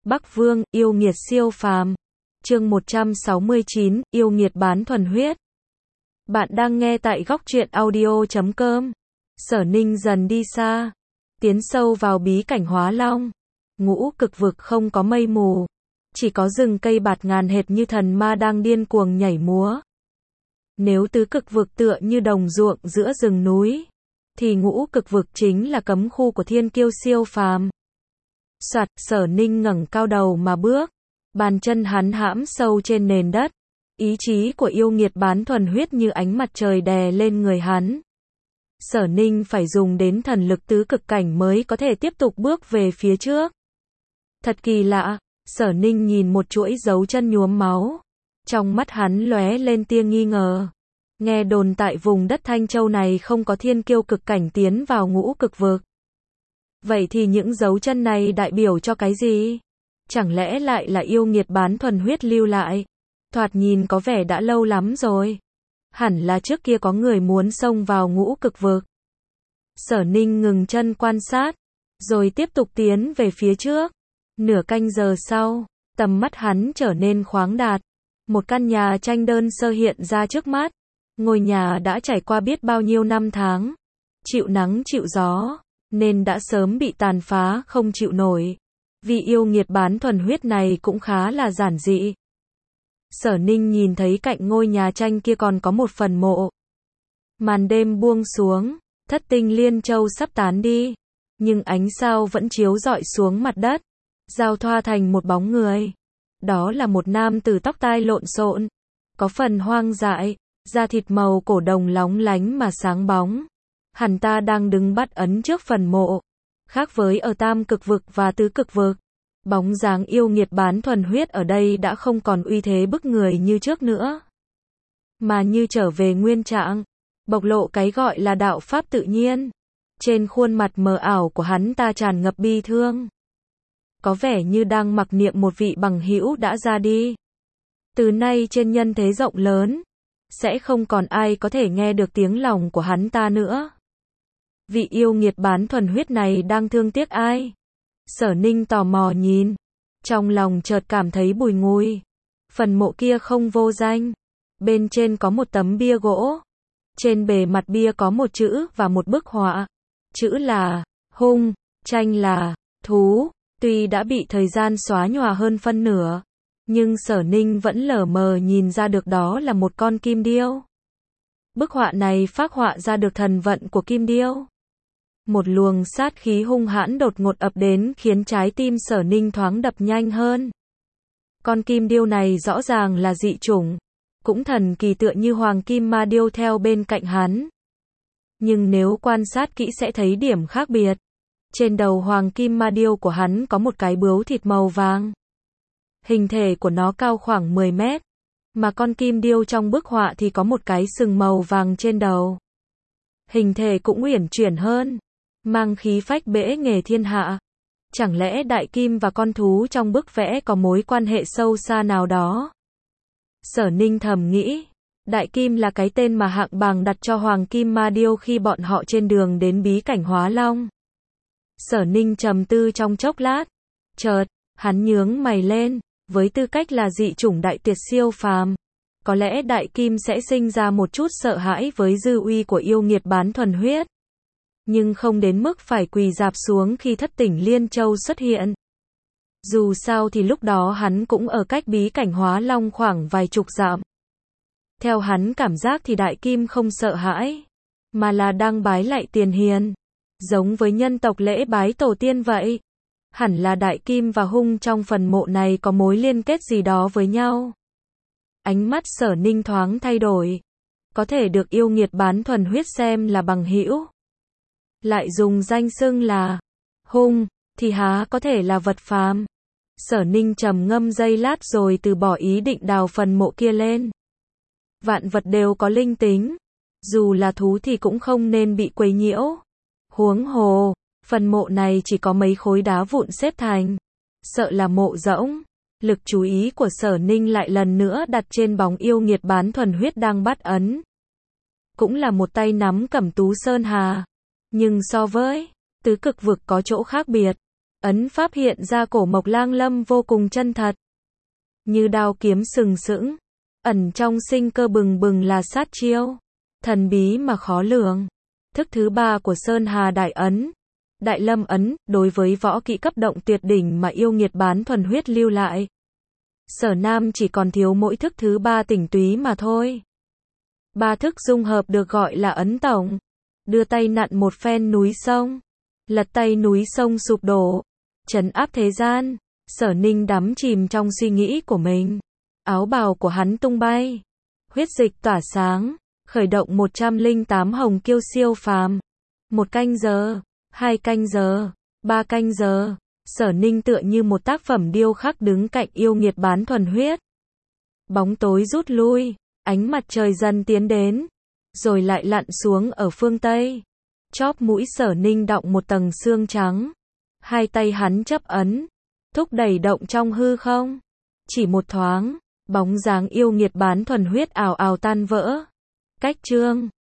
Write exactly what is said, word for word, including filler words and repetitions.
Bắc Vương, yêu nghiệt siêu phàm. Chương một trăm sáu mươi chín, yêu nghiệt bán thuần huyết. Bạn đang nghe tại góc truyện audio chấm com. Sở Ninh dần đi xa, tiến sâu vào bí cảnh Hóa Long. Ngũ cực vực không có mây mù, chỉ có rừng cây bạt ngàn hệt như thần ma đang điên cuồng nhảy múa. Nếu tứ cực vực tựa như đồng ruộng giữa rừng núi, thì ngũ cực vực chính là cấm khu của thiên kiêu siêu phàm. Soạt, Sở Ninh ngẩng cao đầu mà bước, bàn chân hắn hãm sâu trên nền đất, ý chí của yêu nghiệt bán thuần huyết như ánh mặt trời đè lên người hắn. Sở Ninh phải dùng đến thần lực tứ cực cảnh mới có thể tiếp tục bước về phía trước. Thật kỳ lạ, Sở Ninh nhìn một chuỗi dấu chân nhuốm máu, trong mắt hắn lóe lên tia nghi ngờ. Nghe đồn tại vùng đất Thanh Châu này không có thiên kiêu cực cảnh tiến vào ngũ cực vực. Vậy thì những dấu chân này đại biểu cho cái gì? Chẳng lẽ lại là yêu nghiệt bán thuần huyết lưu lại? Thoạt nhìn có vẻ đã lâu lắm rồi. Hẳn là trước kia có người muốn xông vào ngũ cực vực. Sở Ninh ngừng chân quan sát, rồi tiếp tục tiến về phía trước. Nửa canh giờ sau, tầm mắt hắn trở nên khoáng đạt. Một căn nhà tranh đơn sơ hiện ra trước mắt. Ngôi nhà đã trải qua biết bao nhiêu năm tháng, chịu nắng chịu gió, nên đã sớm bị tàn phá không chịu nổi. Vì yêu nghiệt bán thuần huyết này cũng khá là giản dị. Sở Ninh nhìn thấy cạnh ngôi nhà tranh kia còn có một phần mộ. Màn đêm buông xuống, thất tinh liên châu sắp tán đi, nhưng ánh sao vẫn chiếu rọi xuống mặt đất, giao thoa thành một bóng người. Đó là một nam tử tóc tai lộn xộn, có phần hoang dại, da thịt màu cổ đồng lóng lánh mà sáng bóng. Hắn ta đang đứng bắt ấn trước phần mộ. Khác với ở tam cực vực và tứ cực vực, bóng dáng yêu nghiệt bán thuần huyết ở đây đã không còn uy thế bức người như trước nữa, mà như trở về nguyên trạng, bộc lộ cái gọi là đạo pháp tự nhiên. Trên khuôn mặt mờ ảo của hắn ta tràn ngập bi thương, có vẻ như đang mặc niệm một vị bằng hữu đã ra đi. Từ nay trên nhân thế rộng lớn, sẽ không còn ai có thể nghe được tiếng lòng của hắn ta nữa. Vị yêu nghiệt bán thuần huyết này đang thương tiếc ai? Sở Ninh tò mò nhìn, trong lòng chợt cảm thấy bùi ngùi. Phần mộ kia không vô danh, bên trên có một tấm bia gỗ. Trên bề mặt bia có một chữ và một bức họa. Chữ là hung, tranh là thú. Tuy đã bị thời gian xóa nhòa hơn phân nửa, nhưng Sở Ninh vẫn lờ mờ nhìn ra được đó là một con kim điêu. Bức họa này phác họa ra được thần vận của kim điêu. Một luồng sát khí hung hãn đột ngột ập đến khiến trái tim Sở Ninh thoáng đập nhanh hơn. Con kim điêu này rõ ràng là dị chủng, cũng thần kỳ tựa như hoàng kim ma điêu theo bên cạnh hắn. Nhưng nếu quan sát kỹ sẽ thấy điểm khác biệt. Trên đầu hoàng kim ma điêu của hắn có một cái bướu thịt màu vàng. Hình thể của nó cao khoảng mười mét, mà con kim điêu trong bức họa thì có một cái sừng màu vàng trên đầu. Hình thể cũng uyển chuyển hơn, mang khí phách bẽ nghề thiên hạ. Chẳng lẽ đại kim và con thú trong bức vẽ có mối quan hệ sâu xa nào đó? Sở Ninh thầm nghĩ, đại kim là cái tên mà Hạng Bàng đặt cho hoàng kim ma điêu khi bọn họ trên đường đến bí cảnh Hóa Long. Sở Ninh trầm tư trong chốc lát, chợt, hắn nhướng mày lên, với tư cách là dị chủng đại tuyệt siêu phàm, có lẽ đại kim sẽ sinh ra một chút sợ hãi với dư uy của yêu nghiệt bán thuần huyết. Nhưng không đến mức phải quỳ rạp xuống khi thất tỉnh liên châu xuất hiện. Dù sao thì lúc đó hắn cũng ở cách bí cảnh Hóa Long khoảng vài chục dặm. Theo hắn cảm giác thì đại kim không sợ hãi, mà là đang bái lạy tiền hiền, giống với nhân tộc lễ bái tổ tiên vậy. Hẳn là đại kim và hung trong phần mộ này có mối liên kết gì đó với nhau. Ánh mắt Sở Ninh thoáng thay đổi. Có thể được yêu nghiệt bán thuần huyết xem là bằng hữu, lại dùng danh xưng là hung, thì há có thể là vật phàm. Sở Ninh trầm ngâm giây lát rồi từ bỏ ý định đào phần mộ kia lên. Vạn vật đều có linh tính, dù là thú thì cũng không nên bị quấy nhiễu. Huống hồ, phần mộ này chỉ có mấy khối đá vụn xếp thành, sợ là mộ rỗng. Lực chú ý của Sở Ninh lại lần nữa đặt trên bóng yêu nghiệt bán thuần huyết đang bắt ấn. Cũng là một tay nắm Cẩm Tú Sơn Hà, nhưng so với tứ cực vực có chỗ khác biệt. ấn pháp hiện ra cổ Mộc Lang Lâm vô cùng chân thật. Như đao kiếm sừng sững, ẩn trong sinh cơ bừng bừng là sát chiêu, thần bí mà khó lường. Thức thứ ba của Sơn Hà Đại Ấn, Đại Lâm Ấn, đối với võ kỹ cấp động tuyệt đỉnh mà yêu nghiệt bán thuần huyết lưu lại. Sở Nam chỉ còn thiếu mỗi thức thứ ba tinh túy mà thôi. Ba thức dung hợp được gọi là ấn tổng. Đưa tay nặn một phen núi sông, lật tay núi sông sụp đổ, trấn áp thế gian. Sở Ninh đắm chìm trong suy nghĩ của mình. Áo bào của hắn tung bay, huyết dịch tỏa sáng, khởi động một trăm lẻ tám hồng kiêu siêu phàm. Một canh giờ, hai canh giờ, ba canh giờ, Sở Ninh tựa như một tác phẩm điêu khắc đứng cạnh yêu nghiệt bán thuần huyết. Bóng tối rút lui, ánh mặt trời dần tiến đến, rồi lại lặn xuống ở phương Tây. Chóp mũi Sở Ninh đọng một tầng xương trắng. Hai tay hắn chấp ấn, thúc đẩy động trong hư không. Chỉ một thoáng, bóng dáng yêu nghiệt bán thuần huyết ào ào tan vỡ. Cách chương